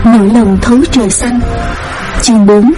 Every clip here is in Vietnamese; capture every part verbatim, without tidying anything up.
nỗi lòng thấu trời xanh. Chương bốn.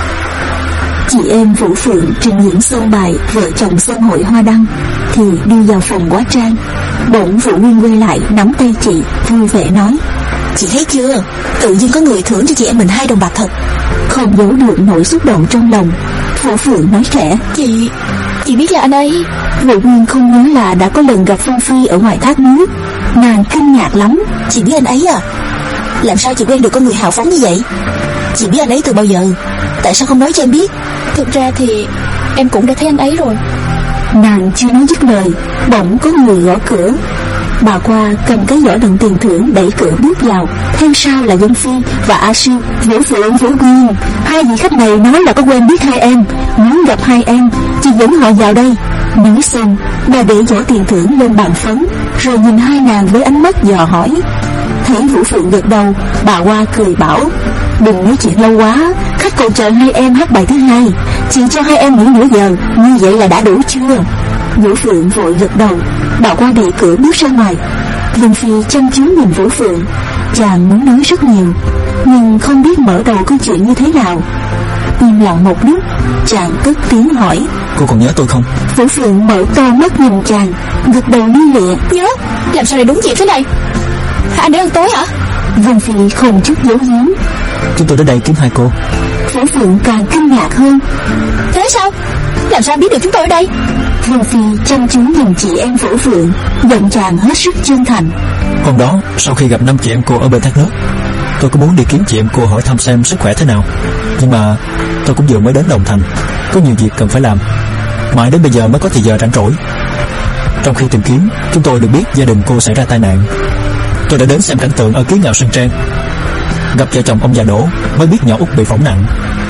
Chị em Vũ Phượng trình diễn xong bài Vợ chồng xem hội hoa đăng thì đi vào phòng hóa trang. Bỗng Vũ Nguyên quay lại nắm tay chị, vui vẻ nói: Chị thấy chưa, tự nhiên có người thưởng cho chị em mình hai đồng bạc thật. Không giấu được nỗi xúc động trong lòng, Vũ Phượng nói khẽ: Chị, chị biết là anh ấy. Vũ Nguyên không nhớ là đã có lần gặp Phong Phi ở ngoài thác nước. Nàng kinh ngạc lắm. Chị biết anh ấy à? Làm sao chị quen được con người hào phóng như vậy? Chị biết anh ấy từ bao giờ? Tại sao không nói cho em biết? Thực ra thì em cũng đã thấy anh ấy rồi. Nàng chưa nói dứt lời, bỗng có người gõ cửa. Bà Qua cầm cái giỏ đựng tiền thưởng đẩy cửa bước vào, theo sau là Dân Phi và A Siêu. Vũ Phượng, Vũ Nguyên, hai vị khách này nói là có quen biết hai em, muốn gặp hai em, chị dẫn họ vào đây. Nói xong, bà để giỏ tiền thưởng lên bàn phấn, rồi nhìn hai nàng với ánh mắt dò hỏi. Thấy Vũ Phượng gật đầu, bà Qua cười bảo: Đừng nói chuyện lâu quá, khách còn chờ hai em hát bài thứ hai, chị cho hai em nghỉ nửa giờ, như vậy là đã đủ chưa? Vũ Phượng vội gật đầu. Bà Qua đẩy cửa bước ra ngoài. Vân Phi chăm chú nhìn Vũ Phượng. Chàng muốn nói rất nhiều, nhưng không biết mở đầu câu chuyện như thế nào. Im lặng một lúc, chàng cất tiếng hỏi: Cô còn nhớ tôi không? Vũ Phượng mở to mắt nhìn chàng, gật đầu lia lịa: Nhớ. Làm sao lại đúng vậy thế này? Anh ấy ăn tối hả? Vân Phi không chút giấu giếm: Chúng tôi đến đây kiếm hai cô. Vũ Phượng càng kinh ngạc hơn: Thế sao? Làm sao biết được chúng tôi ở đây? Vân Phi chăm chú nhìn chị em Vũ Phượng, giọng chàng hết sức chân thành: Hôm đó, sau khi gặp năm chị em cô ở bên thác nước, tôi có muốn đi kiếm chị em cô hỏi thăm xem sức khỏe thế nào. Nhưng mà tôi cũng vừa mới đến Đồng Thành, có nhiều việc cần phải làm, mãi đến bây giờ mới có thời giờ rảnh rỗi. Trong khi tìm kiếm, chúng tôi được biết gia đình cô xảy ra tai nạn. Tôi đã đến xem cảnh tượng ở Kiến Ngạo Sơn Trang. Gặp vợ chồng ông già Đỗ mới biết nhỏ Út bị phỏng nặng.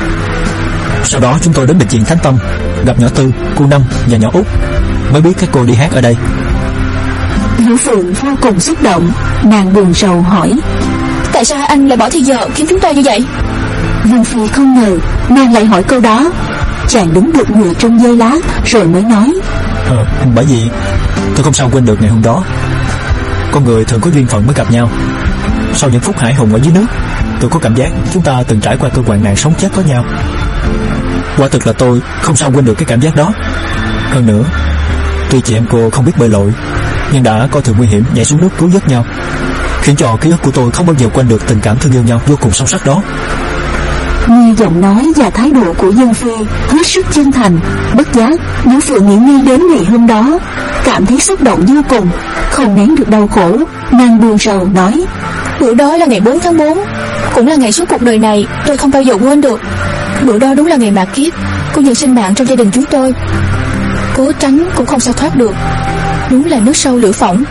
Sau đó chúng tôi đến bệnh viện Thánh Tâm, gặp nhỏ Tư, cô Năm và nhỏ Út, mới biết các cô đi hát ở đây. Vũ Phượng vô cùng xúc động, nàng buồn rầu hỏi: Tại sao anh lại bỏ thời giờ kiếm chúng tôi như vậy? Vân Phi không ngờ nàng lại hỏi câu đó. Chàng đứng được người trong giây lát rồi mới nói: ờ, Bởi vì tôi không sao quên được ngày hôm đó. Con người thường có duyên phận mới gặp nhau. Sau những phút hải hùng ở dưới nước, tôi có cảm giác chúng ta từng trải qua cơn hoạn nạn sống chết có nhau. Quả thực là tôi không sao quên được cái cảm giác đó. Hơn nữa, tuy chị em cô không biết bơi lội, nhưng đã coi thường nguy hiểm nhảy xuống nước cứu vớt nhau, khiến cho ký ức của tôi không bao giờ quên được tình cảm thương yêu nhau vô cùng sâu sắc đó. Nghe giọng nói và thái độ của Dân Phi hết sức chân thành, bất giác Vũ Phượng nghĩ ngay đến ngày hôm đó, cảm thấy xúc động vô cùng, không nén được đau khổ. Nàng buồn rầu nói: Bữa đó là ngày bốn tháng tư, cũng là ngày suốt cuộc đời này tôi không bao giờ quên được. Bữa đó đúng là ngày mạt kiếp của những sinh mạng trong gia đình chúng tôi. Cố tránh cũng không sao thoát được, đúng là nước sâu lửa phỏng.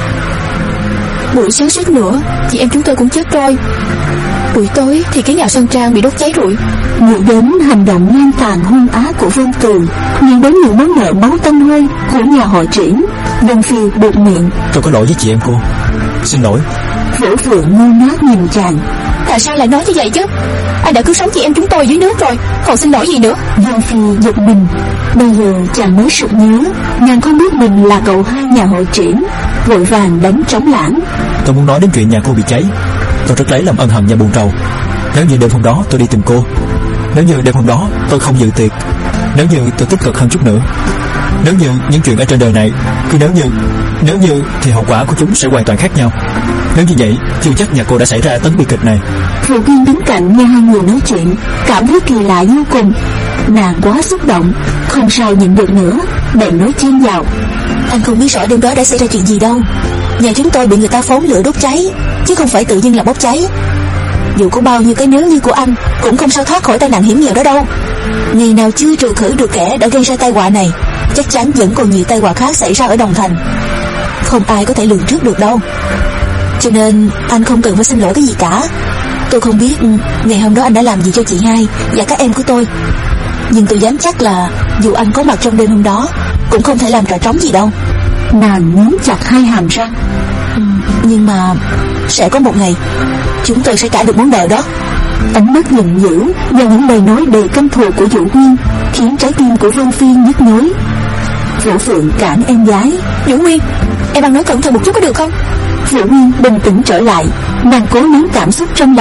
Buổi sáng suốt nữa chị em chúng tôi cũng chết trôi. Buổi tối thì Kiến Ngạo Sơn Trang bị đốt cháy rụi. Nghĩ đến hành động ngang tàn hung ác của Vân Tường, nghĩ đến những món nợ máu tanh hôi của nhà họ Triển, Vân Phi buột miệng: Tôi có lỗi với chị em cô, xin lỗi. Vũ Phượng ngơ ngác nhìn chàng: Tại sao lại nói như vậy chứ? Anh đã cứu sống chị em chúng tôi dưới nước rồi, còn xin lỗi gì nữa? Vân Phi giật mình. Bây giờ chàng mới sực nhớ, nàng không biết mình là cậu hai nhà họ Triển, vội vàng đánh trống lãng: Tôi muốn nói đến chuyện nhà cô bị cháy. Tôi rất lấy làm ân hận và buồn rầu. Nếu như đêm hôm đó tôi đi tìm cô, nếu như đêm hôm đó tôi không dự tiệc, nếu như tôi tích cực hơn chút nữa, nếu như những chuyện ở trên đời này cứ nếu như nếu như thì hậu quả của chúng sẽ hoàn toàn khác nhau. Nếu như vậy, chưa chắc nhà cô đã xảy ra tấn bi kịch này. Phụ Kiên đứng cạnh nghe hai người nói chuyện, cảm thấy kỳ lạ vô cùng. Nàng quá xúc động, không sao nhịn được nữa, bèn nói chen vào: Anh không biết rõ đêm đó đã xảy ra chuyện gì đâu. Nhà chúng tôi bị người ta phóng lửa đốt cháy, chứ không phải tự nhiên là bốc cháy. Dù có bao nhiêu cái nếu như của anh, cũng không sao thoát khỏi tai nạn hiểm nghèo đó đâu. Ngày nào chưa trừ khử được kẻ đã gây ra tai họa này, chắc chắn vẫn còn nhiều tai họa khác xảy ra ở Đồng Thành. Không ai có thể lường trước được đâu. Cho nên anh không cần phải xin lỗi cái gì cả. Tôi không biết ngày hôm đó anh đã làm gì cho chị hai và các em của tôi, nhưng tôi dám chắc là dù anh có mặt trong đêm hôm đó, cũng không thể làm trò trống gì đâu. Nàng nhấn chặt hai hàm răng: ừ, Nhưng mà sẽ có một ngày chúng tôi sẽ trả được món nợ đó. Ánh mắt giận dữ và những lời nói đầy căm thù của Vũ Nguyên khiến trái tim của Vân Phi nhức nhối. Vũ Phượng cản em gái: Vũ Nguyên, em ăn nói cẩn thận một chút có được không? Vũ Nguyên bình tĩnh trở lại, nàng cố nén cảm xúc trong lòng,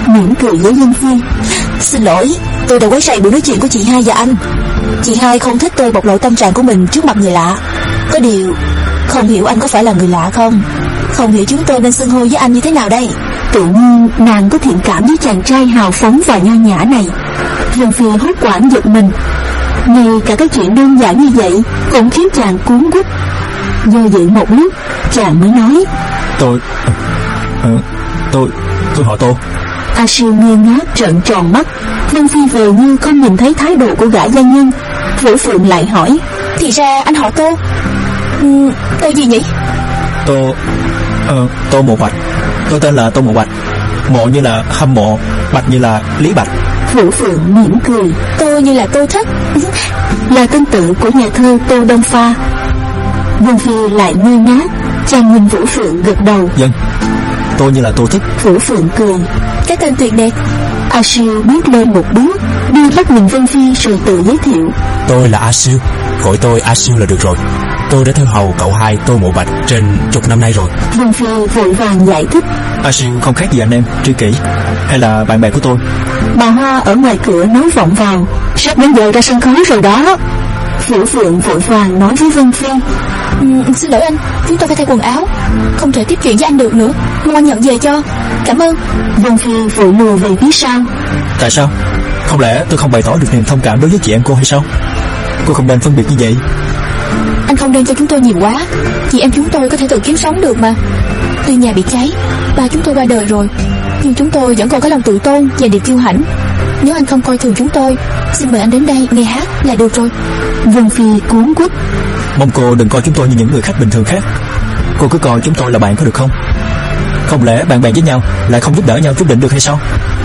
mỉm cười với Dân Phi. Xin lỗi, tôi đã quấy rầy buổi nói chuyện của chị hai và anh. Chị hai không thích tôi bộc lộ tâm trạng của mình trước mặt người lạ. Có điều không hiểu anh có phải là người lạ không. Không hiểu chúng tôi nên xưng hô với anh như thế nào đây. Tự nhiên nàng có thiện cảm với chàng trai hào phóng và nho nhã này. Dân Phi hốt hoảng giật mình. Ngay cả cái chuyện đơn giản như vậy cũng khiến chàng cuốn quýt. Do dự một lúc chàng mới nói: Tôi ờ, Tôi Tôi họ Tô. A Siêu ngơ ngác trợn tròn mắt. Dân Phi về như không nhìn thấy thái độ của gã gia nhân. Vũ Phượng lại hỏi: Thì ra anh họ Tô. uhm, Tô gì nhỉ? Tô ờ, Tô Mộ Bạch. Tôi tên là Tô Mộ Bạch. Mộ như là hâm mộ, Bạch như là Lý Bạch. Vũ Phượng mỉm cười: Tô như là Tô Thất. Là tên tự của nhà thơ Tô Đông Pha. Dân Phi lại ngơ ngác. Chàng nhìn Vũ Phượng gật đầu: Dân, tôi như là Tô Thức. Vũ Phượng cười: Cái tên tuyệt đẹp. A Siêu bước lên một bước, đưa mắt nhìn Vân Phi rồi tự giới thiệu: Tôi là A Siêu, gọi tôi A Siêu là được rồi. Tôi đã theo hầu cậu hai Tô Mộ Bạch trên chục năm nay rồi. Vân Phi vội vàng giải thích: A Siêu không khác gì anh em, tri kỷ hay là bạn bè của tôi. Bà Hoa ở ngoài cửa nói vọng vào: Sắp đến giờ ra sân khấu rồi đó. Vũ Phượng vội vàng nói với Vân Phi: uhm, Xin lỗi anh, chúng tôi phải thay quần áo, không thể tiếp chuyện với anh được nữa. Mong anh nhận về cho. Cảm ơn. Vân Phi vội lùi về phía sau. Tại sao? Không lẽ tôi không bày tỏ được niềm thông cảm đối với chị em cô hay sao? Cô không nên phân biệt như vậy. Anh không nên cho chúng tôi nhiều quá. Chị em chúng tôi có thể tự kiếm sống được mà. Tuy nhà bị cháy, ba chúng tôi qua đời rồi, nhưng chúng tôi vẫn còn có lòng tự tôn và niềm kiêu hãnh. Nếu anh không coi thường chúng tôi, xin mời anh đến đây nghe hát là được rồi. Vân Phi cuốn quýt: Mong cô đừng coi chúng tôi như những người khách bình thường khác. Cô cứ coi chúng tôi là bạn có được không? Không lẽ bạn bè với nhau lại không giúp đỡ nhau chút đỉnh được hay sao?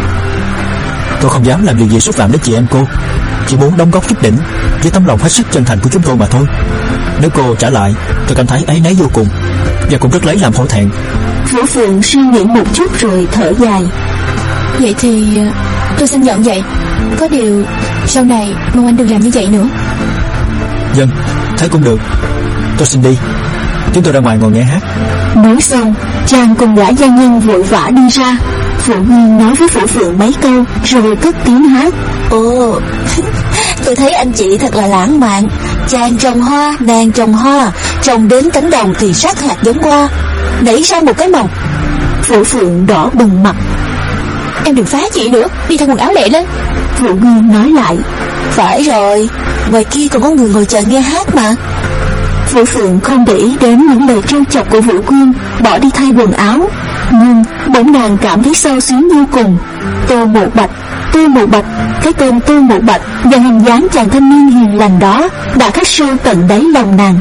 Tôi không dám làm điều gì xúc phạm đến chị em cô, chỉ muốn đóng góp chút đỉnh với tấm lòng hết sức chân thành của chúng tôi mà thôi. Nếu cô trả lại, tôi cảm thấy áy náy vô cùng và cũng rất lấy làm hổ thẹn. Vũ Phượng suy nghĩ một chút rồi thở dài: Vậy thì tôi xin nhận vậy. Có điều sau này mong anh đừng làm như vậy nữa. Dân, thế cũng được. Tôi xin đi. Chúng tôi ra ngoài ngồi nghe hát. Nói xong, chàng cùng gã gia nhân vội vã đi ra. Phụ Nguyên nói với Vũ Phượng mấy câu rồi cất tiếng hát: Ồ, tôi thấy anh chị thật là lãng mạn. Chàng trồng hoa, nàng trồng hoa, trồng đến cánh đồng thì sắc hạt giống hoa, nảy ra một cái mồng. Vũ Phượng đỏ bừng mặt: Em đừng phá chị nữa, đi thay quần áo lẹ lên. Vũ Nguyên nói lại: Phải rồi, ngoài kia còn có người ngồi chờ nghe hát mà. Vũ Phượng không để ý đến những lời trêu chọc của Vũ Nguyên, bỏ đi thay quần áo. Nhưng bỗng nàng cảm thấy xao xuyến vô cùng. Tô Mộ Bạch, Tô Mộ Bạch, cái tên Tô Mộ Bạch và hình dáng chàng thanh niên hiền lành đó đã khắc sâu tận đáy lòng nàng.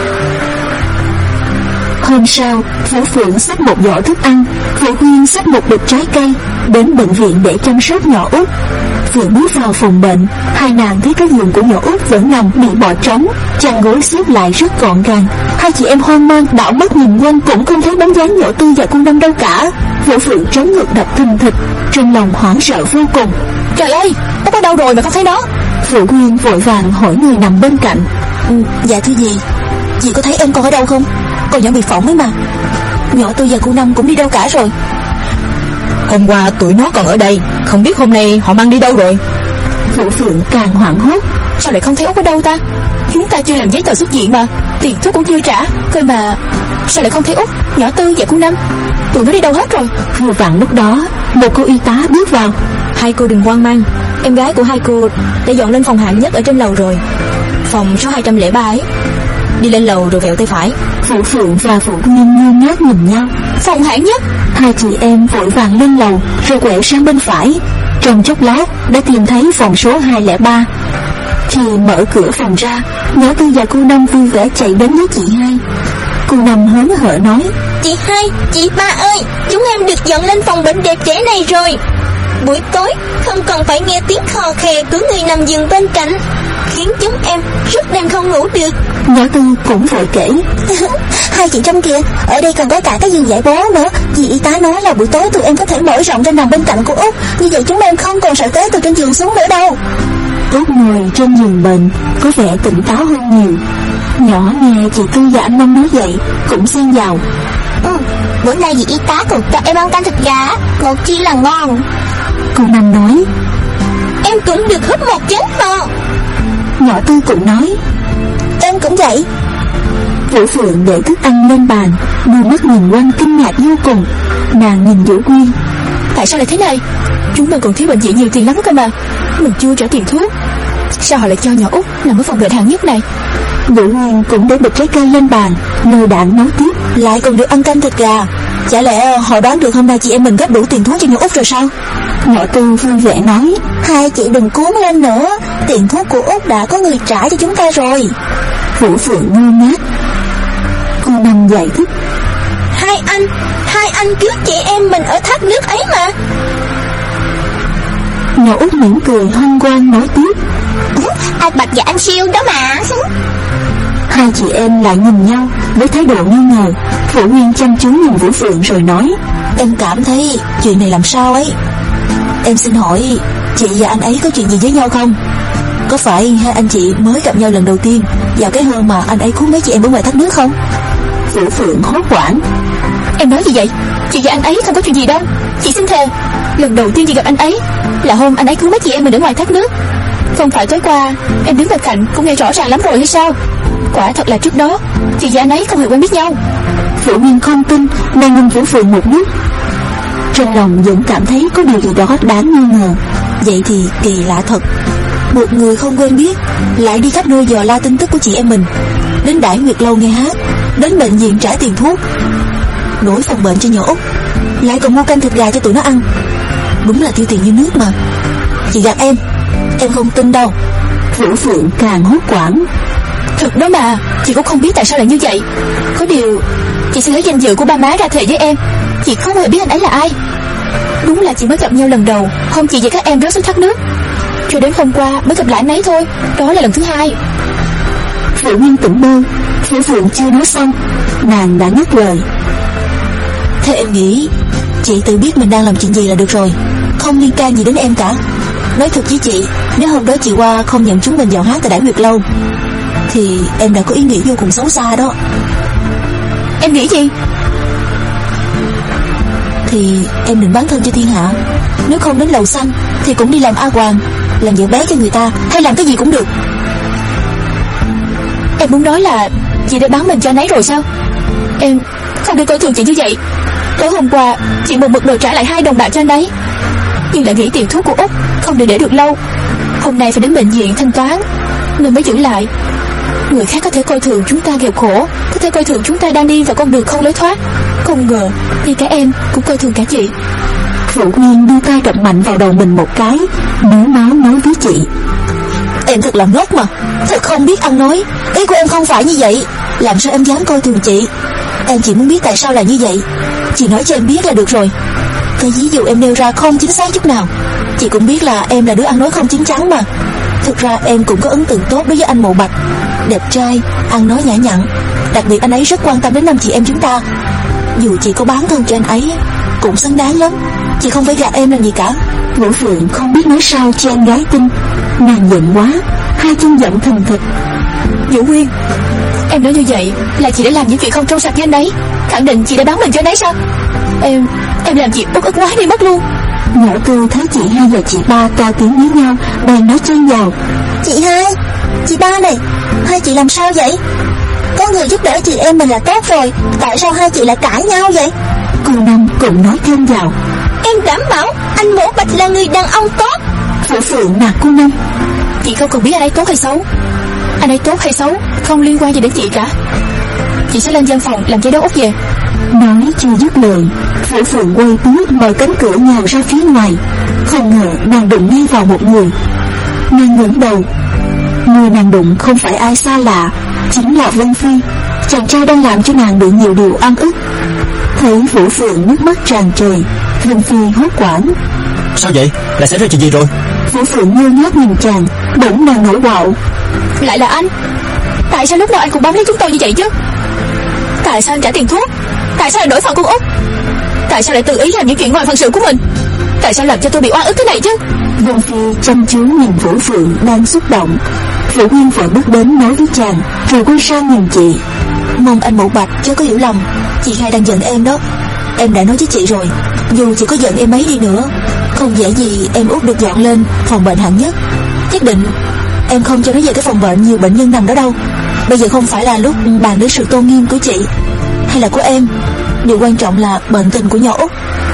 Hôm sau, Vũ Phượng xách một giỏ thức ăn, Vũ Nguyên xách một bịch trái cây đến bệnh viện để chăm sóc nhỏ Út. Vừa bước vào phòng bệnh, hai nàng thấy cái giường của nhỏ Út vẫn nằm bị bỏ trống, chăn gối xếp lại rất gọn gàng. Hai chị em hoang mang đảo mắt nhìn quanh cũng không thấy bóng dáng nhỏ Tư và Cung Đâm đâu cả. Vũ Phượng trống ngực đập thình thịch, trong lòng hoảng sợ vô cùng. Trời ơi, nó có đâu rồi mà không thấy nó? Vũ Nguyên vội vàng hỏi người nằm bên cạnh: ừ, Dạ thưa dì, dì có thấy em con ở đâu không? Con nhỏ bị phỏng ấy mà. Nhỏ Tư và cô Năm cũng đi đâu cả rồi? Hôm qua tụi nó còn ở đây, không biết hôm nay họ mang đi đâu rồi. Vũ Phượng càng hoảng hốt: Sao lại không thấy Út ở đâu ta? Chúng ta chưa làm giấy tờ xuất viện mà, tiền thuốc cũng chưa trả. Cơ mà sao lại không thấy Út, nhỏ Tư và cô Năm? Tụi nó đi đâu hết rồi? Vừa vặn lúc đó, một cô y tá bước vào: Hai cô đừng hoang mang, em gái của hai cô đã dọn lên phòng hạng nhất ở trên lầu rồi, phòng số hai trăm lẻ ba ấy. Đi lên lầu rồi vẹo tay phải. Vũ Phượng và Vũ Nguyên ngơ ngác nhìn nhau. Phòng hạng nhất? Hai chị em vội vàng lên lầu rồi quẹo sang bên phải. Trong chốc lát đã tìm thấy phòng số hai không ba. Khi mở cửa phòng ra, nhỏ Tư và cô Năm vui vẻ chạy đến với chị hai. Cô Năm hớn hở nói: Chị hai, chị ba ơi, chúng em được dọn lên phòng bệnh đẹp trẻ này rồi. Buổi tối không còn phải nghe tiếng khò khè của người nằm giường bên cạnh, khiến chúng em rất đêm không ngủ được. Nhỏ Tư cũng vội kể: Hai chị trong kìa, ở đây còn có cả cái giường giải bố nữa. Dì y tá nói là buổi tối tụi em có thể mở rộng trên nằm bên cạnh của Út, như vậy chúng em không còn sợ té từ trên giường xuống nữa đâu. Út ngồi trên giường bệnh có vẻ tỉnh táo hơn nhiều. Nhỏ nghe chị Tư và anh Năm nói vậy cũng xen vào: Ừ, Bữa nay dì y tá còn cho em ăn canh thịt gà, ngọt chi là ngon. Cô Năm nói. Em cũng được húp một chén to. Nhỏ Tư cũng nói. Em cũng vậy. Vũ Phượng để thức ăn lên bàn, đưa mắt nhìn quanh kinh ngạc vô cùng. Nàng nhìn Vũ Quyên. Tại sao lại thế này? Chúng mình còn thiếu bệnh viện nhiều tiền lắm cơ mà. Mình chưa trả tiền thuốc. Sao họ lại cho nhỏ Út nằm ở phòng bệnh hạng nhất này? Vũ Quyên cũng để bịch trái cây lên bàn, lơ đãng nói tiếp. Lại còn được ăn canh thịt gà. Chả lẽ họ đoán được hôm nay chị em mình góp đủ tiền thuốc cho nhỏ Út rồi sao? Nhỏ Tư vui vẻ nói. Hai chị đừng cuốn lên nữa, tiền thuốc của Út đã có người trả cho chúng ta rồi. Vũ Phượng ngơ ngác. Cô Năm giải thích. Hai anh, hai anh cứu chị em mình ở thác nước ấy mà. Nhỏ Út mỉm cười hân hoan nói tiếp. Anh Bạch và anh Siêu đó mà. Hai chị em lại nhìn nhau với thái độ nghi ngờ. Vũ Nguyên chăm chú nhìn Vũ Phượng rồi nói. Em cảm thấy chuyện này làm sao ấy. Em xin hỏi, chị và anh ấy có chuyện gì với nhau không? Có phải hai anh chị mới gặp nhau lần đầu tiên vào cái hôm mà anh ấy cứu mấy chị em ở ngoài thác nước không? Vũ Phượng hốt hoảng. Em nói gì vậy? Chị và anh ấy không có chuyện gì đâu. Chị xin thề, lần đầu tiên chị gặp anh ấy là hôm anh ấy cứu mấy chị em mình ở ngoài thác nước. Không phải tối qua em đứng bên cạnh cũng nghe rõ ràng lắm rồi hay sao? Quả thật là trước đó chị và anh ấy không hề quen biết nhau. Vũ Nguyên không tin, nàng nhìn Vũ Phượng một lúc. Trong lòng vẫn cảm thấy có điều gì đó đáng nghi ngờ. Vậy thì kỳ lạ thật. Một người không quen biết lại đi khắp nơi dò la tin tức của chị em mình, đến Đại Nguyệt Lâu nghe hát, đến bệnh viện trả tiền thuốc, đổi phòng bệnh cho nhỏ Út, lại còn mua canh thịt gà cho tụi nó ăn. Đúng là tiêu tiền như nước mà. Chị gạt em, em không tin đâu. Vũ Phượng càng hốt hoảng. Thật đó mà, chị cũng không biết tại sao lại như vậy. Có điều chị sẽ lấy danh dự của ba má ra thề với em, chị không hề biết anh ấy là ai. Đúng là chị mới gặp nhau lần đầu hôm chị và các em rớt xuống thác nước, cho đến hôm qua mới gặp lại anh ấy thôi. Đó là lần thứ hai. Vũ Nguyên tỉnh bơ. Vũ Phượng chưa nói xong, nàng đã ngắt lời. Thế em nghĩ chị tự biết mình đang làm chuyện gì là được rồi, không liên can gì đến em cả. Nói thật với chị, nếu hôm đó chị qua không nhận chúng mình vào hát tại Đại Nguyệt Lâu thì em đã có ý nghĩ vô cùng xấu xa đó. Em nghĩ gì? Thì em định bán thân cho thiên hạ. Nếu không đến lầu xanh thì cũng đi làm A Hoàng, làm vợ bé cho người ta, hay làm cái gì cũng được. Em muốn nói là chị đã bán mình cho anh ấy rồi sao? Em không được coi thường chị như vậy. Tối hôm qua chị một mực đòi trả lại hai đồng bạc cho anh ấy, nhưng lại nghĩ tiền thuốc của Út không thể để được lâu. Hôm nay phải đến bệnh viện thanh toán nên mới giữ lại. Người khác có thể coi thường chúng ta nghèo khổ, có thể coi thường chúng ta đang đi vào con đường không lối thoát. Không ngờ ngay cả em cũng coi thường cả chị. Vũ Nguyên đưa tay đập mạnh vào đầu mình một cái, méo máu nói với chị. Em thật là ngốc mà, thật không biết ăn nói. Ý của em không phải như vậy. Làm sao em dám coi thường chị? Em chỉ muốn biết tại sao là như vậy. Chị nói cho em biết là được rồi. Cái ví dụ em nêu ra không chính xác chút nào. Chị cũng biết là em là đứa ăn nói không chín chắn mà. Thực ra em cũng có ấn tượng tốt đối với anh Mộ Bạch. Đẹp trai, ăn nói nhã nhặn. Đặc biệt anh ấy rất quan tâm đến năm chị em chúng ta. Dù chị có bán thân cho anh ấy cũng xứng đáng lắm. Chị không phải gạt em làm gì cả. Vũ Phượng không biết nói sao cho em gái tin. Nàng giận quá, hai chân giận thình thịch. Vũ Nguyên, em nói như vậy là chị đã làm những chuyện không trong sạch với anh ấy, khẳng định chị đã bán mình cho anh ấy sao? Em, em làm chị uất ức quá đi mất luôn. Nhỏ Tư thấy chị hai và chị ba to tiếng với nhau, bèn nói chen vào. Chị hai, chị ba này, hai chị làm sao vậy? Có người giúp đỡ chị em mình là tốt rồi, tại sao hai chị lại cãi nhau vậy? Cô Năm cũng nói thêm vào. Em đảm bảo anh Mộ Bạch là người đàn ông tốt. Vũ Phượng nạt cô Năm. Chị không cần biết anh ấy tốt hay xấu. Anh ấy tốt hay xấu không liên quan gì đến chị cả. Chị sẽ lên văn phòng làm giấy báo Út về. Nói chưa dứt lời, Vũ Phượng quay bước mở cánh cửa nhào ra phía ngoài. Không ngờ nàng đụng ngay vào một người. Nàng ngẩng đầu. Người nàng đụng không phải ai xa lạ, chính là Vân Phi, chàng trai đang làm cho nàng bị nhiều điều oan ức. Thấy Vũ Phượng nước mắt tràn trề, Vân Phi hốt hoảng. Sao vậy? Lại xảy ra chuyện gì rồi? Vũ Phượng ngơ ngác nhìn chàng, bỗng nàng nổi bạo. Lại là anh? Tại sao lúc nào anh cũng bám lấy chúng tôi như vậy chứ? Tại sao anh trả tiền thuốc? Tại sao lại đổi phòng con Út? Tại sao lại tự ý làm những chuyện ngoài phận sự của mình? Tại sao làm cho tôi bị oan ức thế này chứ? Vân Phi chăm chú nhìn Vũ Phượng đang xúc động. Vũ Nguyên vội bước đến nói với chàng, rồi quay sang nhìn chị. Mong anh Mộ Bạch chớ có hiểu lầm, chị hai đang giận em đó. Em đã nói với chị rồi, dù chị có giận em ấy đi nữa, không dễ gì em út được dọn lên phòng bệnh hạng nhất. Nhất định em không cho nó về cái phòng bệnh nhiều bệnh nhân nằm đó đâu. Bây giờ không phải là lúc bàn đến sự tôn nghiêm của chị hay là của em. Điều quan trọng là bệnh tình của nhỏ út.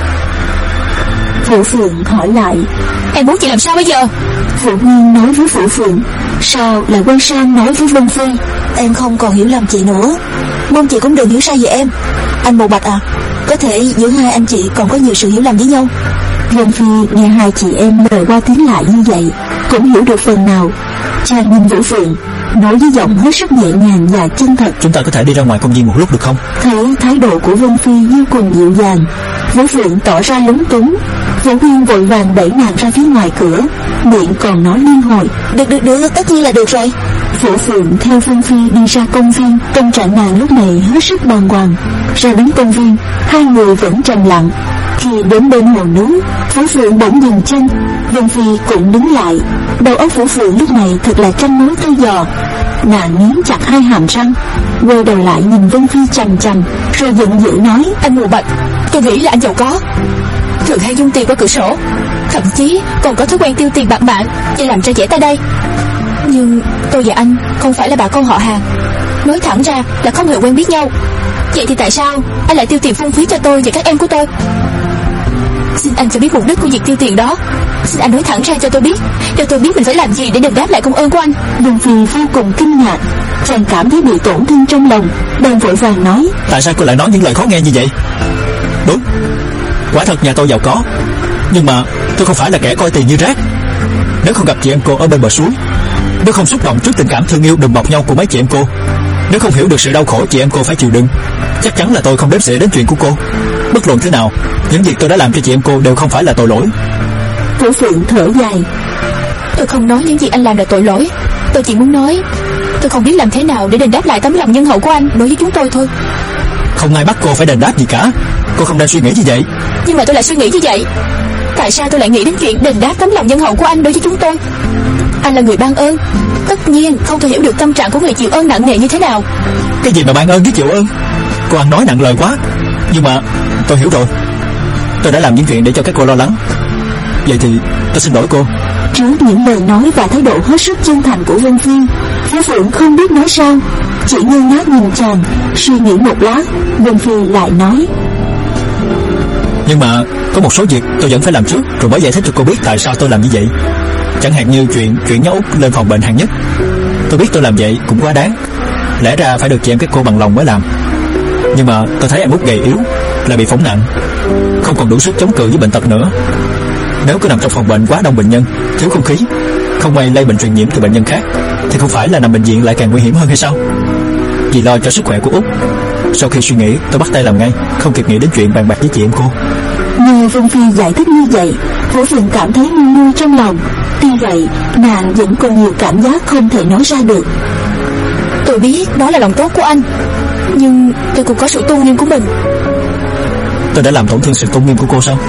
Vũ Phượng hỏi lại: Em muốn chị làm sao bây giờ? Vũ Nguyên nói với Vũ Phượng, sao lại quay sang nói với Vân Phi: Em không còn hiểu lầm chị nữa, mong chị cũng đừng hiểu sai về em. Anh Mộ Bạch à, có thể giữa hai anh chị còn có nhiều sự hiểu lầm với nhau. Vân Phi nghe hai chị em lời qua tiếng lại như vậy cũng hiểu được phần nào. Chàng nhìn Vũ Phượng nói với giọng hết sức nhẹ nhàng và chân thật: Chúng ta có thể đi ra ngoài công viên một lúc được không? Thấy thái độ của Vân Phi vô cùng dịu dàng, Vũ Phượng tỏ ra lúng túng. Vũ Huyên vội vàng đẩy nàng ra phía ngoài cửa, miệng còn nói liên hồi: Được được được, tất nhiên là được rồi. Vũ Phượng theo Vân Phi đi ra công viên. Tâm trạng nàng lúc này hết sức bàng hoàng. Ra đến công viên, hai người vẫn trầm lặng. Khi đến bên hồ nước, Vũ Phượng bỗng dừng chân. Vân Phi cũng đứng lại. Đầu óc Vũ Phượng lúc này thật là trăm mối tơ dò. Nàng nghiến chặt hai hàm răng, quay đầu lại nhìn Vân Phi chằm chằm, rồi giận dữ nói: Anh Mộ Bạch, tôi nghĩ là anh giàu có, thường hay dung tiền qua cửa sổ, thậm chí còn có thói quen tiêu tiền bạc mạng để làm ra vẻ ta đây. Nhưng tôi và anh không phải là bà con họ hàng, nói thẳng ra là không hề quen biết nhau. Vậy thì tại sao anh lại tiêu tiền phung phí cho tôi và các em của tôi? Xin anh cho biết mục đích của việc tiêu tiền đó. Xin anh nói thẳng ra cho tôi biết, cho tôi biết mình phải làm gì để đền đáp lại công ơn của anh. Vân Phi vô cùng kinh ngạc, chàng cảm thấy bị tổn thương trong lòng, bèn vội vàng nói: Tại sao cô lại nói những lời khó nghe như vậy? Đúng, quả thật nhà tôi giàu có, nhưng mà tôi không phải là kẻ coi tiền như rác. Nếu không gặp chị em cô ở bên bờ suối, nếu không xúc động trước tình cảm thương yêu đùm bọc nhau của mấy chị em cô, nếu không hiểu được sự đau khổ chị em cô phải chịu đựng, chắc chắn là tôi không đếm xỉa đến chuyện của cô. Bất luận thế nào, những việc tôi đã làm cho chị em cô đều không phải là tội lỗi. Vũ Phượng thở dài: Tôi không nói những gì anh làm là tội lỗi. Tôi chỉ muốn nói tôi không biết làm thế nào để đền đáp lại tấm lòng nhân hậu của anh đối với chúng tôi thôi. Không ai bắt cô phải đền đáp gì cả. Cô không nên suy nghĩ như vậy. Nhưng mà tôi lại suy nghĩ như vậy. Tại sao tôi lại nghĩ đến chuyện đền đáp tấm lòng nhân hậu của anh đối với chúng tôi? Anh là người ban ơn, tất nhiên không thể hiểu được tâm trạng của người chịu ơn nặng nề như thế nào. Cái gì mà ban ơn với chịu ơn? Cô ăn nói nặng lời quá. Nhưng mà tôi hiểu rồi. Tôi đã làm những chuyện để cho các cô lo lắng. Vậy thì tôi xin lỗi cô. Trước những lời nói và thái độ hết sức chân thành của Vân Phi, Vũ Phượng không biết nói sao, chỉ ngơ ngác nhìn chàng. Suy nghĩ một lát, Vân Phi lại nói: Nhưng mà có một số việc tôi vẫn phải làm trước, rồi mới giải thích cho cô biết tại sao tôi làm như vậy. Chẳng hạn như chuyện chuyển nhóc Út lên phòng bệnh hạng nhất. Tôi biết tôi làm vậy cũng quá đáng, lẽ ra phải được chị em các cô bằng lòng mới làm. Nhưng mà tôi thấy em Út gầy yếu, lại bị phóng nặng, không còn đủ sức chống cự với bệnh tật nữa. Nếu cứ nằm trong phòng bệnh quá đông bệnh nhân, thiếu không khí, không may lây bệnh truyền nhiễm từ bệnh nhân khác, thì không phải là nằm bệnh viện lại càng nguy hiểm hơn hay sao? Vì lo cho sức khỏe của Út, sau khi suy nghĩ tôi bắt tay làm ngay, không kịp nghĩ đến chuyện bàn bạc với chị em cô. Nghe Vân Phi giải thích như vậy, Vũ Phượng cảm thấy nôn nôn trong lòng. Tuy vậy, nàng vẫn còn nhiều cảm giác không thể nói ra được. Tôi biết đó là lòng tốt của anh, nhưng tôi cũng có sự tôn nghiêm của mình. Tôi đã làm tổn thương sự tôn nghiêm của cô sao?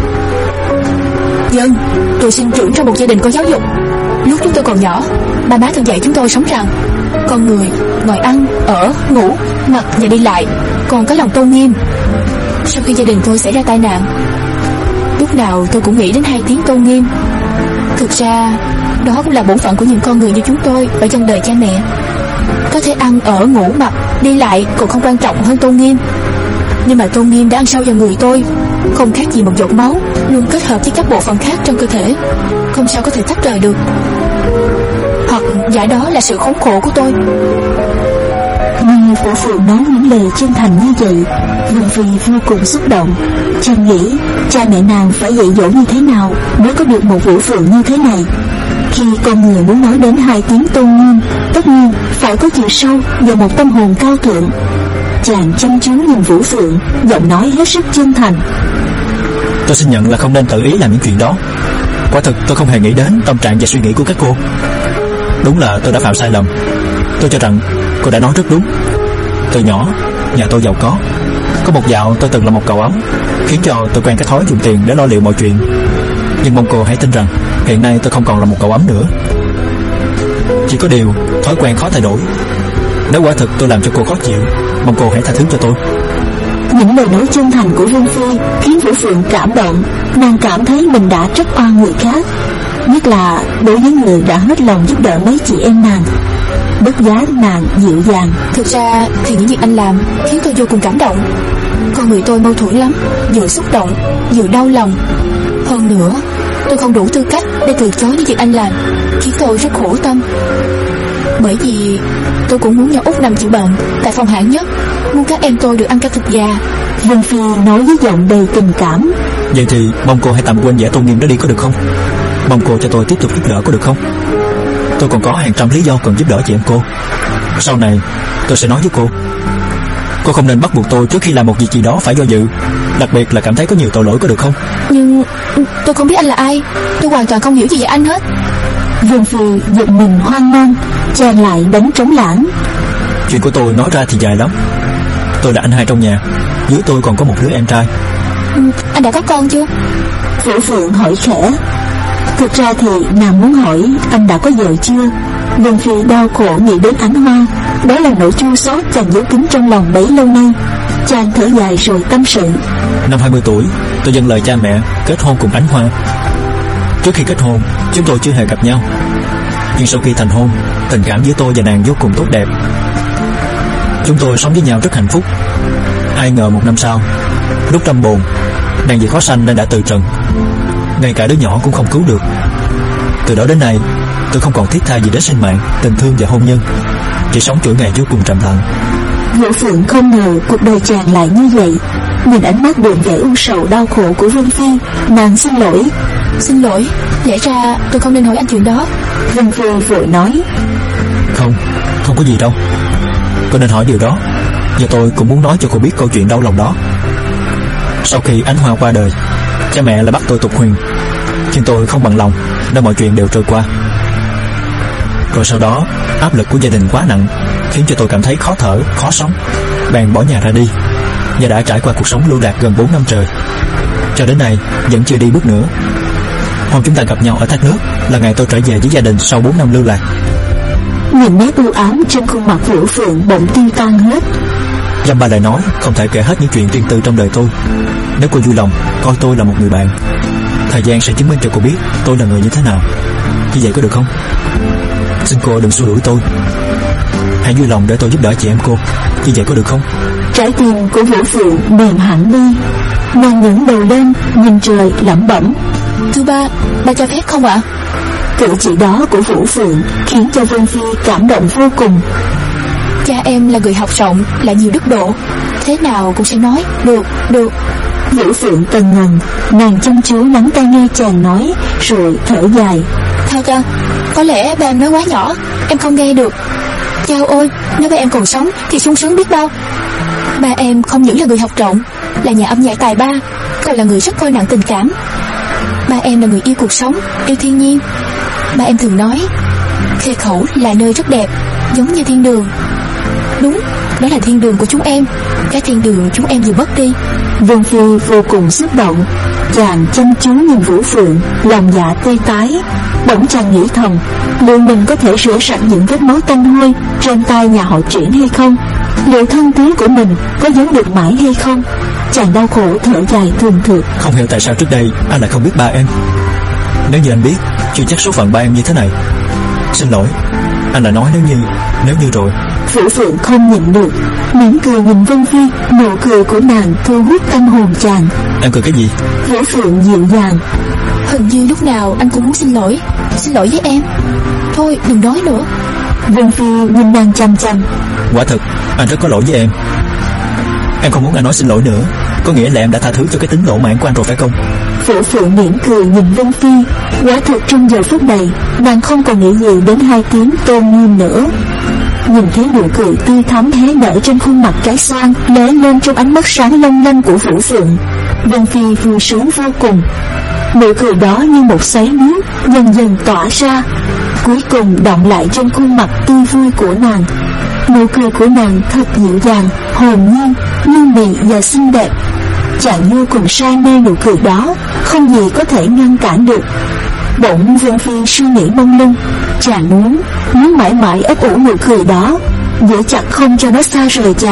Vâng, tôi sinh trưởng trong một gia đình có giáo dục. Lúc chúng tôi còn nhỏ, ba má thường dạy chúng tôi sống rằng con người ngoài ăn, ở, ngủ, mặc và đi lại còn có lòng tôn nghiêm. Sau khi gia đình tôi xảy ra tai nạn, lúc nào tôi cũng nghĩ đến hai tiếng tôn nghiêm. Thực ra đó cũng là bổn phận của những con người như chúng tôi ở trong đời cha mẹ. Có thể ăn, ở, ngủ, mặc, đi lại còn không quan trọng hơn tôn nghiêm. Nhưng mà tôn nghiêm đã ăn sâu vào người tôi, không khác gì một giọt máu luôn kết hợp với các bộ phận khác trong cơ thể, không sao có thể tách rời được. Hoặc giả đó là sự khốn khổ của tôi. Nghe Vũ Phượng nói những lời chân thành như vậy, Vân Phi vô cùng xúc động. Chàng nghĩ cha mẹ nàng phải dạy dỗ như thế nào mới có được một Vũ Phượng như thế này. Khi con người muốn nói đến hai tiếng tôn nghiêm, tất nhiên phải có chiều sâu và một tâm hồn cao thượng. Chàng chăm chú nhìn Vũ Phượng, giọng nói hết sức chân thành: Tôi xin nhận là không nên tự ý làm những chuyện đó. Quả thực tôi không hề nghĩ đến tâm trạng và suy nghĩ của các cô. Đúng là tôi đã phạm sai lầm. Tôi cho rằng cô đã nói rất đúng. Từ nhỏ, nhà tôi giàu có. Có một dạo tôi từng là một cậu ấm, khiến cho tôi quen cái thói dùng tiền để lo liệu mọi chuyện. Nhưng mong cô hãy tin rằng hiện nay tôi không còn là một cậu ấm nữa. Chỉ có điều thói quen khó thay đổi. Nếu quả thực tôi làm cho cô khó chịu, mong cô hãy tha thứ cho tôi. Những lời nói chân thành của Vương Phi khiến Vũ Phượng cảm động. Nàng cảm thấy mình đã trách oan người khác, nhất là đối với người đã hết lòng giúp đỡ mấy chị em nàng. Bất giá nàng dịu dàng. Thực ra thì những việc anh làm khiến tôi vô cùng cảm động. Con người tôi mâu thuẫn lắm, vừa xúc động vừa đau lòng. Hơn nữa tôi không đủ tư cách để từ chối những việc anh làm, khiến tôi rất khổ tâm. Bởi vì tôi cũng muốn nhỏ Út nằm chịu bệnh tại phòng hạng nhất, muốn các em tôi được ăn các thịt gà. Vương Phi nói với giọng đầy tình cảm. Vậy thì mong cô hãy tạm quên vẻ tôn nghiêm đó đi, có được không? Mong cô cho tôi tiếp tục giúp đỡ, có được không? Tôi còn có hàng trăm lý do cần giúp đỡ chị em cô. Sau này tôi sẽ nói với cô. Cô không nên bắt buộc tôi trước khi làm một việc gì đó phải do dự, đặc biệt là cảm thấy có nhiều tội lỗi, có được không? Nhưng tôi không biết anh là ai, tôi hoàn toàn không hiểu gì về anh hết. Vương Phi giật mình hoang mang, chàng lại đánh trống lãng. Chuyện của tôi nói ra thì dài lắm. Tôi là anh hai trong nhà, dưới tôi còn có một đứa em trai. Ừ, anh đã có con chưa? Vũ Phượng hỏi khẽ. Thực ra thì nàng muốn hỏi anh đã có vợ chưa. Vương Phi đau khổ nghĩ đến Ánh Hoa, đó là nỗi chua xót chàng giấu kín trong lòng bấy lâu nay. Chàng thở dài rồi tâm sự. Năm hai mươi tuổi, tôi dâng lời cha mẹ kết hôn cùng Ánh Hoa. Trước khi kết hôn, chúng tôi chưa hề gặp nhau, nhưng sau khi thành hôn, tình cảm giữa tôi và nàng vô cùng tốt đẹp. Chúng tôi sống với nhau rất hạnh phúc. Ai ngờ một năm sau, lúc tâm bồn, nàng vì khó sanh nên đã từ trần. Ngay cả đứa nhỏ cũng không cứu được. Từ đó đến nay, tôi không còn thiết tha gì đến sinh mạng, tình thương và hôn nhân, chỉ sống chuỗi ngày vô cùng trầm lặng. Vũ Phượng không ngờ cuộc đời chàng lại như vậy. Nhìn ánh mắt buồn vẻ u sầu đau khổ của Vương Phi, nàng xin lỗi. Xin lỗi, lẽ ra tôi không nên hỏi anh chuyện đó. Vương Phi vội nói. Không, không có gì đâu. Cô nên hỏi điều đó, và tôi cũng muốn nói cho cô biết câu chuyện đau lòng đó. Sau khi Ánh Hoa qua đời, cha mẹ lại bắt tôi tục huyền, nhưng tôi không bằng lòng nên mọi chuyện đều trôi qua. Rồi sau đó, áp lực của gia đình quá nặng khiến cho tôi cảm thấy khó thở, khó sống, bèn bỏ nhà ra đi, và đã trải qua cuộc sống lưu lạc gần bốn năm trời. Cho đến nay vẫn chưa đi bước nữa. Hôm chúng ta gặp nhau ở Thác Nước là ngày tôi trở về với gia đình sau bốn năm lưu lạc. Nhìn nét u ám trên khuôn mặt Vũ Phượng bỗng tiêu tan hết. Dăm ba lời nói không thể kể hết những chuyện riêng tư trong đời tôi. Nếu cô vui lòng coi tôi là một người bạn, thời gian sẽ chứng minh cho cô biết tôi là người như thế nào. Như vậy có được không? Xin cô đừng xua đuổi tôi, hãy vui lòng để tôi giúp đỡ chị em cô. Như vậy có được không? Trái tim của Vũ Phượng mềm hẳn đi. Nàng ngẩng đầu lên nhìn trời lẩm bẩm. Thưa ba, ba cho phép không ạ? Cử chỉ đó của Vũ Phượng khiến cho Vương Phi cảm động vô cùng. Cha em là người học rộng, lại nhiều đức độ, thế nào cũng sẽ nói được, được. Vũ Phượng tần ngần, nàng chăm chú lắng tai nghe chàng nói, rồi thở dài. Thật à, có lẽ ba em nói quá nhỏ, em không nghe được. Chao ôi, nếu ba em còn sống thì sung sướng biết bao. Ba em không những là người học rộng, là nhà âm nhạc tài ba, còn là người rất coi nặng tình cảm. Ba em là người yêu cuộc sống, yêu thiên nhiên. Ba em thường nói, Khê Khẩu là nơi rất đẹp, giống như thiên đường. Đúng, đó là thiên đường của chúng em, cái thiên đường chúng em vừa mất đi. Vương Phi vô cùng xúc động. Chàng chăm chú nhìn Vũ Phượng, lòng dạ tê tái. Bỗng chàng nghĩ thầm, liệu mình có thể rửa sạch những vết máu tanh hôi trên tay nhà họ Triển hay không? Liệu thân thế của mình có giấu được mãi hay không? Chàng đau khổ thở dài thường thượt. Không hiểu tại sao trước đây anh lại không biết ba em. Nếu như anh biết, chưa chắc số phận ba em như thế này. Xin lỗi, anh đã nói nếu như, nếu như rồi. Vũ Phượng không nhịn được, mỉm cười nhìn Vân Phi. Nụ cười của nàng thu hút tâm hồn chàng. Em cười cái gì? Vũ Phượng dịu dàng. Hình như lúc nào anh cũng muốn xin lỗi, xin lỗi với em. Thôi đừng nói nữa. Vân Phi nhìn nàng chăm chăm. Quả thực, anh rất có lỗi với em. Em không muốn anh nói xin lỗi nữa, có nghĩa là em đã tha thứ cho cái tính lỗ mãn của anh rồi phải không? Vũ Phượng mỉm cười nhìn Vân Phi. Quả thật trong giờ phút này, nàng không còn nghĩ gì đến hai tiếng tôn nghiêm nữa. Nhìn thấy nụ cười tươi thắm hé nở trên khuôn mặt trái xoan lóe lên trong ánh mắt sáng long lanh của Vũ Phượng, Vân Phi vui sướng vô cùng. Nụ cười đó như một xoáy nước dần dần tỏa ra, cuối cùng đọng lại trên khuôn mặt tươi vui của nàng. Nụ cười của nàng thật dịu dàng, hồn nhiên, nhu mì và xinh đẹp. Chàng vô cùng say mê nụ cười đó, không gì có thể ngăn cản được. Bỗng Vương Phi suy nghĩ mông lung, chàng muốn muốn mãi mãi ấp ủ nụ cười đó, giữ chặt không cho nó xa rời chàng.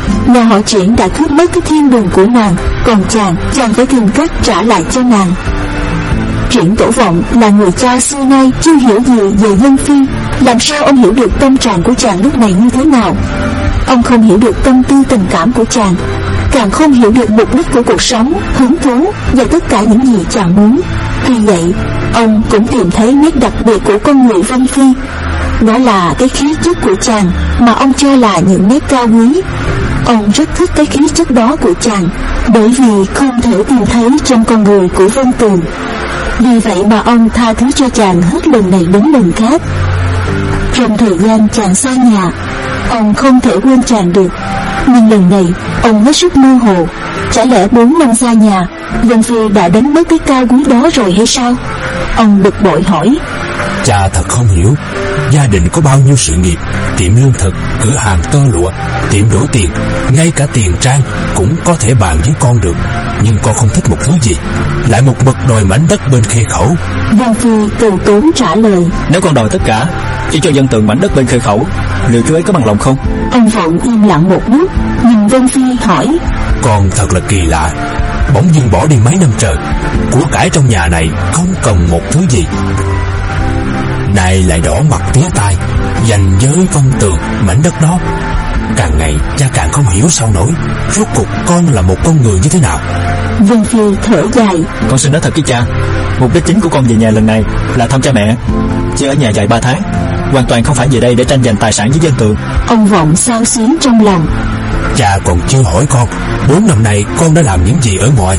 Nhà họ Triển đã cướp mất cái thiên đường của nàng, còn chàng, chàng phải tìm cách trả lại cho nàng. Triển Tổ Vọng là người cha xưa nay chưa hiểu gì về Dân Phi. Làm sao ông hiểu được tâm trạng của chàng lúc này như thế nào? Ông không hiểu được tâm tư tình cảm của chàng, càng không hiểu được mục đích của cuộc sống, hứng thú và tất cả những gì chàng muốn. Vì vậy, ông cũng tìm thấy nét đặc biệt của con người Vân Phi. Đó là cái khí chất của chàng mà ông cho là những nét cao quý. Ông rất thích cái khí chất đó của chàng, bởi vì không thể tìm thấy trong con người của Vân Tường. Vì vậy mà ông tha thứ cho chàng hết lần này đến lần khác. Trong thời gian chàng xa nhà, ông không thể quên chàng được. Nhưng lần này ông hết sức mơ hồ. Chả lẽ bốn năm xa nhà, Vân Phi đã đánh mất cái cao quý đó rồi hay sao? Ông bực bội hỏi. Cha thật không hiểu. Gia đình có bao nhiêu sự nghiệp, tiệm lương thực, cửa hàng tơ lụa, tiệm đổ tiền, ngay cả tiền trang cũng có thể bàn với con được. Nhưng con không thích một thứ gì, lại một bậc đòi mảnh đất bên Khê Khẩu. Vân Phi từ tốn trả lời. Nếu con đòi tất cả, chỉ cho Dân Tường mảnh đất bên Khê Khẩu, liệu chú ấy có bằng lòng không? Ông Vọng im lặng một lúc, nhìn Vân Phi hỏi. Con thật là kỳ lạ, bỗng dưng bỏ đi mấy năm trời, của cải trong nhà này không cần một thứ gì, nay lại đỏ mặt tía tai dành với Vân Tường mảnh đất đó. Càng ngày cha càng không hiểu sao nổi, rốt cuộc con là một con người như thế nào. Vân Phi thở dài. Con xin nói thật với cha, mục đích chính của con về nhà lần này là thăm cha mẹ, chứ ở nhà dài ba tháng, hoàn toàn không phải về đây để tranh giành tài sản với Dân Tường. Ông Vọng xao xuyến trong lòng. Cha còn chưa hỏi con, bốn năm nay con đã làm những gì ở ngoài?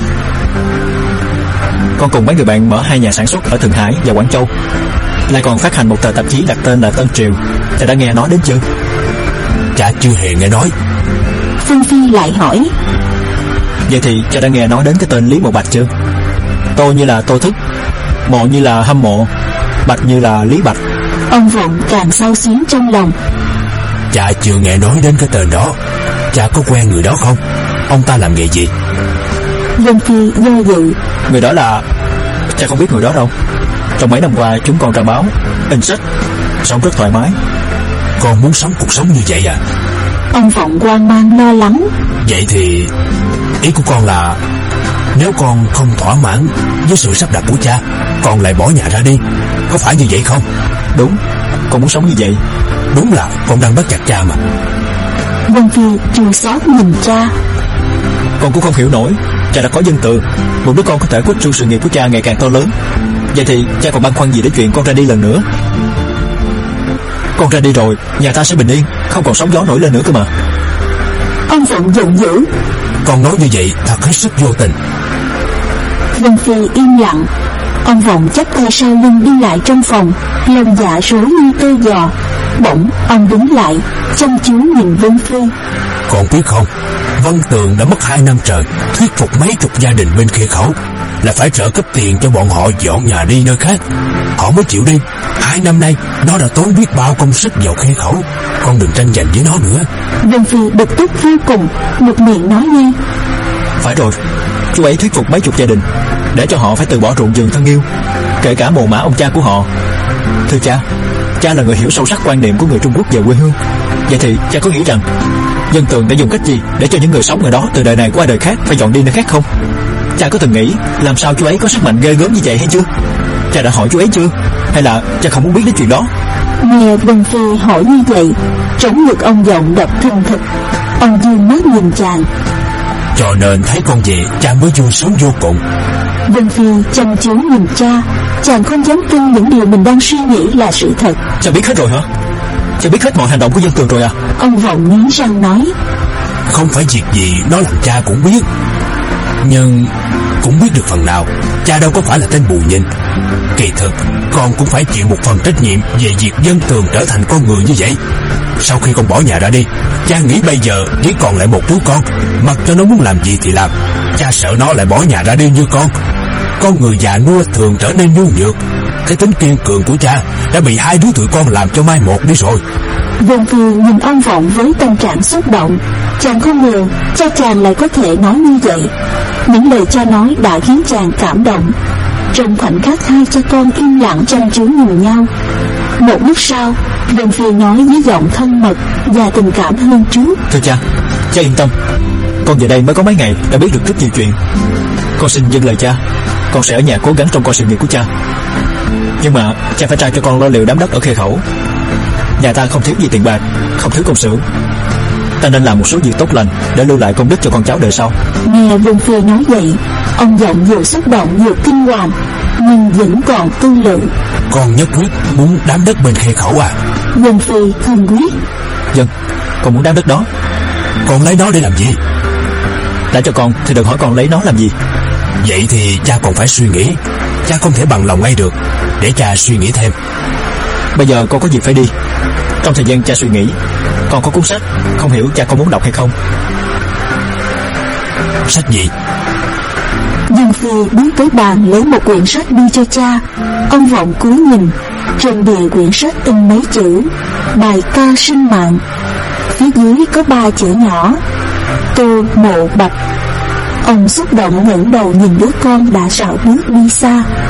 Con cùng mấy người bạn mở hai nhà sản xuất ở Thượng Hải và Quảng Châu, lại còn phát hành một tờ tạp chí đặt tên là Tân Triều. Cha đã nghe nói đến chưa? Cha chưa hề nghe nói. Vân Phi lại hỏi. Vậy thì cha đã nghe nói đến cái tên Lý Mộ Bạch chưa? Tô như là Tô Thức, Mộ như là hâm mộ, Bạch như là Lý Bạch. Ông Vọng càng xao xuyến trong lòng. Cha chưa nghe nói đến cái tên đó. Cha có quen người đó không? Ông ta làm nghề gì? Vân Phi do dự. Người đó là... Cha không biết người đó đâu. Trong mấy năm qua chúng con ra báo, in sách, sống rất thoải mái. Con muốn sống cuộc sống như vậy à? Ông Vọng hoang mang lo lắng. Vậy thì ý của con là nếu con không thỏa mãn với sự sắp đặt của cha, con lại bỏ nhà ra đi, có phải như vậy không? Đúng, con muốn sống như vậy. Đúng là con đang bắt chặt cha mà. Vân Phi chua xót nhìn cha. Con cũng không hiểu nổi, cha đã có Dân Tường, một đứa con có thể quýt tru sự nghiệp của cha ngày càng to lớn. Vậy thì cha còn băn khoăn gì để chuyện con ra đi lần nữa? Con ra đi rồi, nhà ta sẽ bình yên, không còn sóng gió nổi lên nữa cơ mà. Ông Vọng giận dữ. Con nói như vậy thật hết sức vô tình. Vân Phi im lặng. Ông Vọng chắp tay sau lưng đi lại trong phòng, lòng dạ rối như tơ giò. Bỗng ông đứng lại, chăm chú nhìn Vân Phi. Con biết không, Vân Tường đã mất hai năm trời thuyết phục mấy chục gia đình bên Khê Khẩu là phải trợ cấp tiền cho bọn họ dọn nhà đi nơi khác, họ mới chịu đi. Hai năm nay nó đã tốn biết bao công sức vào Khê Khẩu. Con đừng tranh giành với nó nữa. Vân Phi bực tức vô cùng, một miệng nói nghe. Phải rồi, chú ấy thuyết phục mấy chục gia đình để cho họ phải từ bỏ ruộng vườn thân yêu, kể cả mồ mả ông cha của họ. Thưa cha, cha là người hiểu sâu sắc quan niệm của người Trung Quốc về quê hương. Vậy thì cha có nghĩ rằng Dân Tường đã dùng cách gì để cho những người sống ở đó từ đời này qua đời khác phải dọn đi nơi khác không? Cha có từng nghĩ làm sao chú ấy có sức mạnh ghê gớm như vậy hay chưa? Cha đã hỏi chú ấy chưa? Hay là cha không muốn biết đến chuyện đó? Nghe Vân Phi hỏi như vậy, trống ngực ông Vọng đập thình thịch. Ông dương mắt nhìn chàng. Cho nên thấy con về, cha mới vui sướng vô cùng. Vân Phi chăm chú nhìn cha, chàng không dám tin những điều mình đang suy nghĩ là sự thật. Cha biết hết rồi hả? Cha biết hết mọi hành động của Dân Tường rồi à? Ông Vọng nghiến răng nói. Không phải việc gì nó làm cha cũng biết, nhưng cũng biết được phần nào. Cha đâu có phải là tên bù nhìn. Kỳ thực con cũng phải chịu một phần trách nhiệm về việc Dân Tường trở thành con người như vậy. Sau khi con bỏ nhà ra đi, cha nghĩ bây giờ chỉ còn lại một đứa con, mặc cho nó muốn làm gì thì làm. Cha sợ nó lại bỏ nhà ra đi như con. Con người già nua thường trở nên nhu nhược. Cái tính kiên cường của cha đã bị hai đứa tụi con làm cho mai một đi rồi. Vân Phi nhìn ông Vọng với tâm trạng xúc động. Chàng không ngờ cha chàng lại có thể nói như vậy. Những lời cha nói đã khiến chàng cảm động. Trong khoảnh khắc hai cha con im lặng chăm chú nhìn nhau. Một lúc sau, Vân Phi nói với giọng thân mật và tình cảm hơn trước. Thưa cha, Cha yên tâm, con về đây mới có mấy ngày đã biết được rất nhiều chuyện. Con xin dâng lời cha, con sẽ ở nhà cố gắng trông coi sự nghiệp của cha. Nhưng mà cha phải trao cho con lo liệu đám đất ở Khê Khẩu. Nhà ta không thiếu gì tiền bạc, không thiếu công xưởng. Ta nên làm một số việc tốt lành để lưu lại công đức cho con cháu đời sau. Nghe Vương Phi nói vậy, ông giọng vừa xúc động vừa kinh hoàng, nhưng vẫn còn tư lượng. Con nhất quyết muốn đám đất bên Khê Khẩu à? Vương Phi cương quyết. Vâng, con muốn đám đất đó. Con lấy nó để làm gì? Đã cho con thì đừng hỏi con lấy nó làm gì. Vậy thì cha còn phải suy nghĩ. Cha không thể bằng lòng ngay được. Để cha suy nghĩ thêm. Bây giờ con có việc phải đi. Trong thời gian cha suy nghĩ, con có cuốn sách, không hiểu cha có muốn đọc hay không? Sách gì? Dương Phi bước tới bàn lấy một quyển sách đưa cho cha. Ông Vọng cúi nhìn. Trên bìa quyển sách in mấy chữ: bài ca sinh mạng. Phía dưới có ba chữ nhỏ: Tô Mộ Bạch. Ông xúc động ngẩng đầu nhìn đứa con đã rảo bước đi xa.